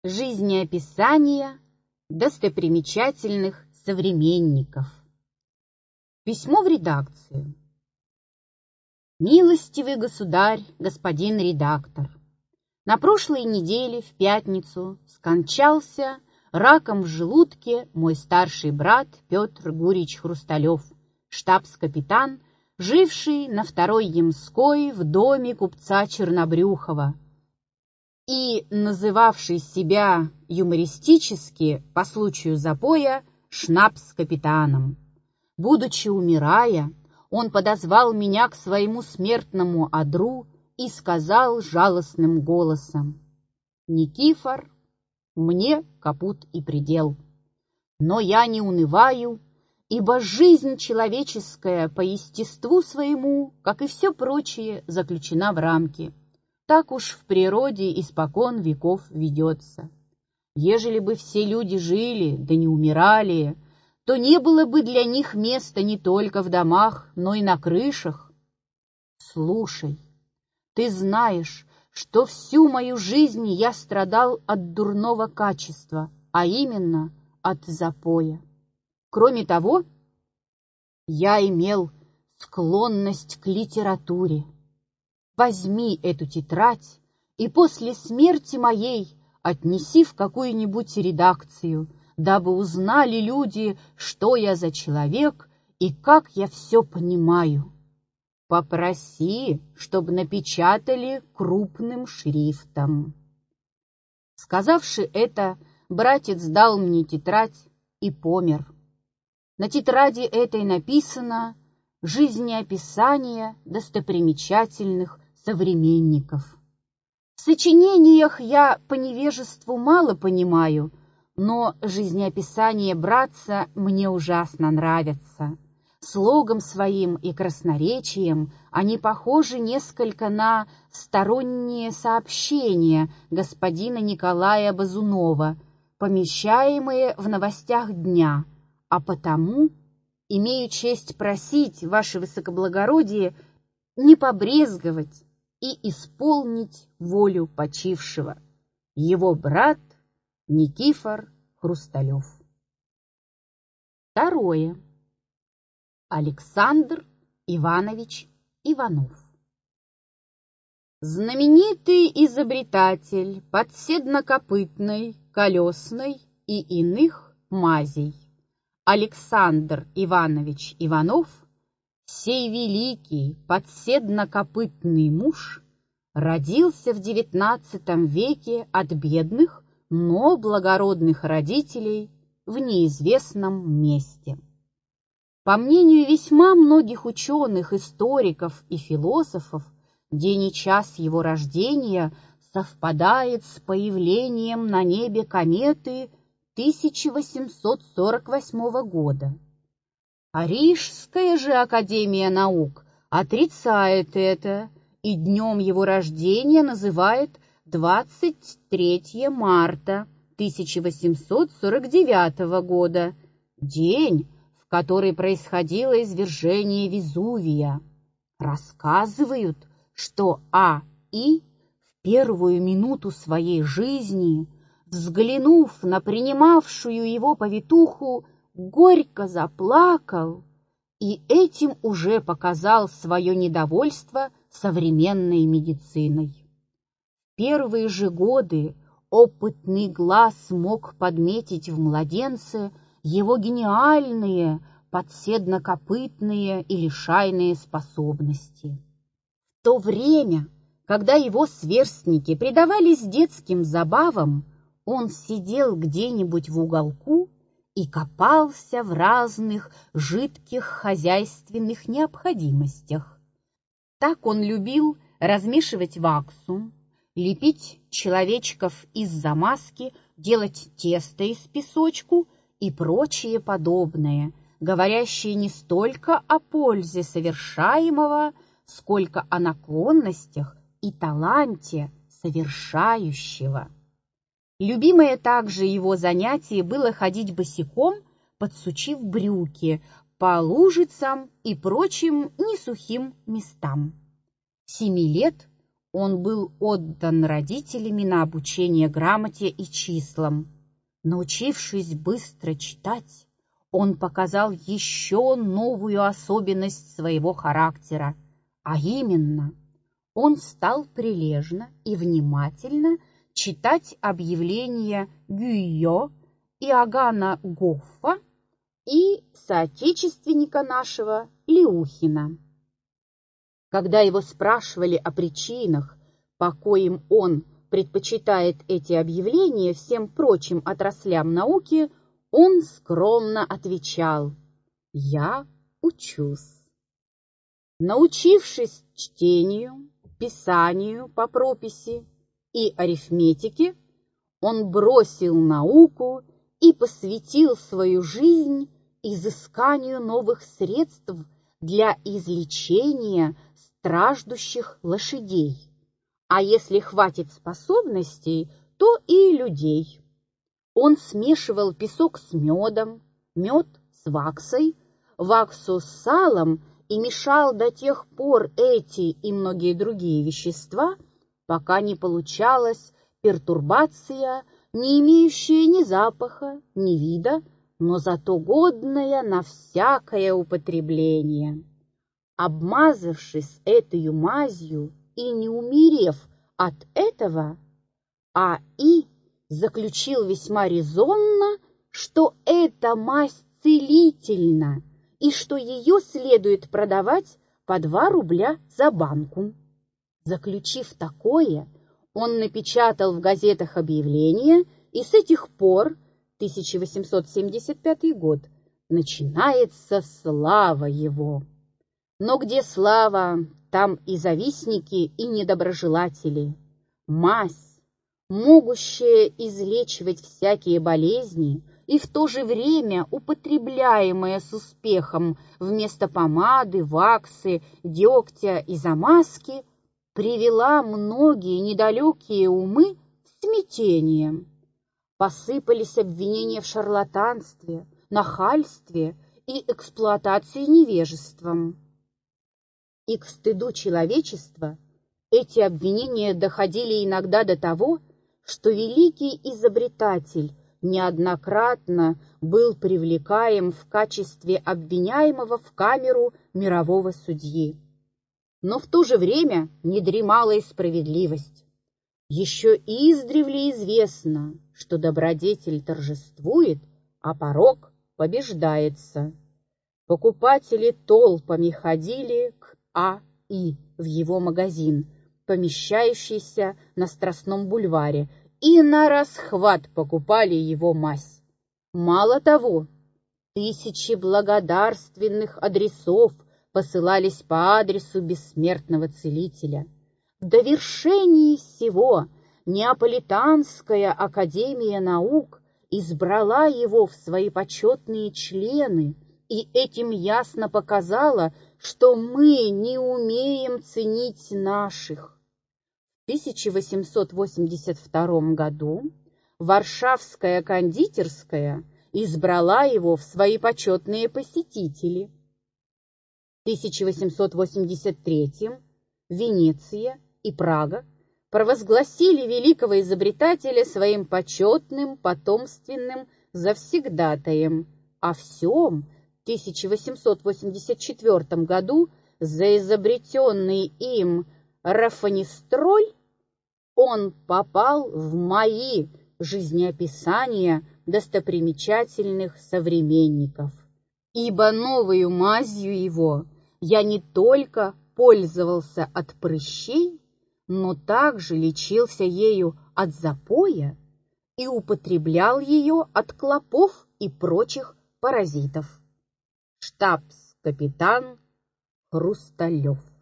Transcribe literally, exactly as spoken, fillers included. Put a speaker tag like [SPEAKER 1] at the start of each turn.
[SPEAKER 1] Жизнеописания достопримечательных современников. Письмо в редакцию. Милостивый государь, господин редактор, на прошлой неделе в пятницу скончался раком в желудке мой старший брат Петр Гурьевич Хрусталев, штабс-капитан, живший на Второй Ямской в доме купца Чернобрюхова и называвший себя юмористически по случаю запоя шнапс-капитаном. Будучи умирая, он подозвал меня к своему смертному одру и сказал жалостным голосом: «Никифор, мне капут и предел. Но я не унываю, ибо жизнь человеческая по естеству своему, как и все прочее, заключена в рамки. Так уж в природе испокон веков ведется. Ежели бы все люди жили, да не умирали, то не было бы для них места не только в домах, но и на крышах. Слушай, ты знаешь, что всю мою жизнь я страдал от дурного качества, а именно от запоя. Кроме того, я имел склонность к литературе. Возьми эту тетрадь и после смерти моей отнеси в какую-нибудь редакцию, дабы узнали люди, что я за человек и как я все понимаю. Попроси, чтобы напечатали крупным шрифтом». Сказавши это, братец дал мне тетрадь и помер. На тетради этой написано «Жизнеописание достопримечательных современников». В сочинениях я по невежеству мало понимаю, но жизнеописания братца мне ужасно нравятся. Слогом своим и красноречием они похожи несколько на сторонние сообщения господина Николая Базунова, помещаемые в новостях дня, а потому имею честь просить, ваше высокоблагородие, не побрезговать и исполнить волю почившего. Его брат Никифор Хрусталев. Второе. Александр Иванович Иванов. Знаменитый изобретатель подседнокопытной, колесной и иных мазей Александр Иванович Иванов, сей великий подседнокопытный муж, родился в девятнадцатом веке от бедных, но благородных родителей в неизвестном месте. По мнению весьма многих ученых, историков и философов, день и час его рождения совпадает с появлением на небе кометы тысяча восемьсот сорок восьмого года. Парижская же академия наук отрицает это и днем его рождения называет двадцать третье марта тысяча восемьсот сорок девятого года, день, в который происходило извержение Везувия. Рассказывают, что А И в первую минуту своей жизни, взглянув на принимавшую его повитуху, горько заплакал и этим уже показал свое недовольство современной медициной. В первые же годы опытный глаз мог подметить в младенце его гениальные подседнокопытные или шайные способности. В то время, когда его сверстники предавались детским забавам, он сидел где-нибудь в уголку и копался в разных жидких хозяйственных необходимостях. Так он любил размешивать ваксу, лепить человечков из замазки, делать тесто из песочку и прочее подобное, говорящее не столько о пользе совершаемого, сколько о наклонностях и таланте совершающего. Любимое также его занятие было ходить босиком, подсучив брюки, по лужицам и прочим несухим местам. Семи лет он был отдан родителями на обучение грамоте и числам. Научившись быстро читать, он показал еще новую особенность своего характера, а именно, он стал прилежно и внимательно читать объявления Гюйо, Иоганна Гоффа и соотечественника нашего Леухина. Когда его спрашивали о причинах, по коим он предпочитает эти объявления всем прочим отраслям науки, он скромно отвечал: «Я учусь». Научившись чтению, писанию по прописи и арифметике, он бросил науку и посвятил свою жизнь изысканию новых средств для излечения страждущих лошадей, а если хватит способностей, то и людей. Он смешивал песок с медом, мед с ваксой, ваксу с салом и мешал до тех пор эти и многие другие вещества, пока не получалась пертурбация, не имеющая ни запаха, ни вида, но зато годная на всякое употребление. Обмазавшись этой мазью и не умерев от этого, А И заключил весьма резонно, что эта мазь целительна и что ее следует продавать по два рубля за банку. Заключив такое, он напечатал в газетах объявление, и с этих пор, тысяча восемьсот семьдесят пятый год, начинается слава его. Но где слава, там и завистники, и недоброжелатели. Мазь, могущая излечивать всякие болезни и в то же время употребляемая с успехом вместо помады, ваксы, дегтя и замазки, привела многие недалекие умы в смятение. Посыпались обвинения в шарлатанстве, нахальстве и эксплуатации невежеством. И к стыду человечества эти обвинения доходили иногда до того, что великий изобретатель неоднократно был привлекаем в качестве обвиняемого в камеру мирового судьи. Но в то же время не дремала и справедливость. Еще издревле известно, что добродетель торжествует, а порок побеждается. Покупатели толпами ходили к А И в его магазин, помещающийся на Страстном бульваре, и на расхват покупали его мазь. Мало того, тысячи благодарственных адресов посылались по адресу бессмертного целителя. В довершении всего Неаполитанская академия наук избрала его в свои почетные члены и этим ясно показала, что мы не умеем ценить наших. В тысяча восемьсот восемьдесят втором году Варшавская кондитерская избрала его в свои почетные посетители. В тысяча восемьсот восемьдесят третьем Венеция и Прага провозгласили великого изобретателя своим почетным потомственным завсегдатаем, а в сём тысяча восемьсот восемьдесят четвёртом году за изобретенный им рафанистроль он попал в мои жизнеописания достопримечательных современников. Ибо новою мазью его я не только пользовался от прыщей, но также лечился ею от запоя и употреблял ее от клопов и прочих паразитов. Штабс-капитан Хрусталев.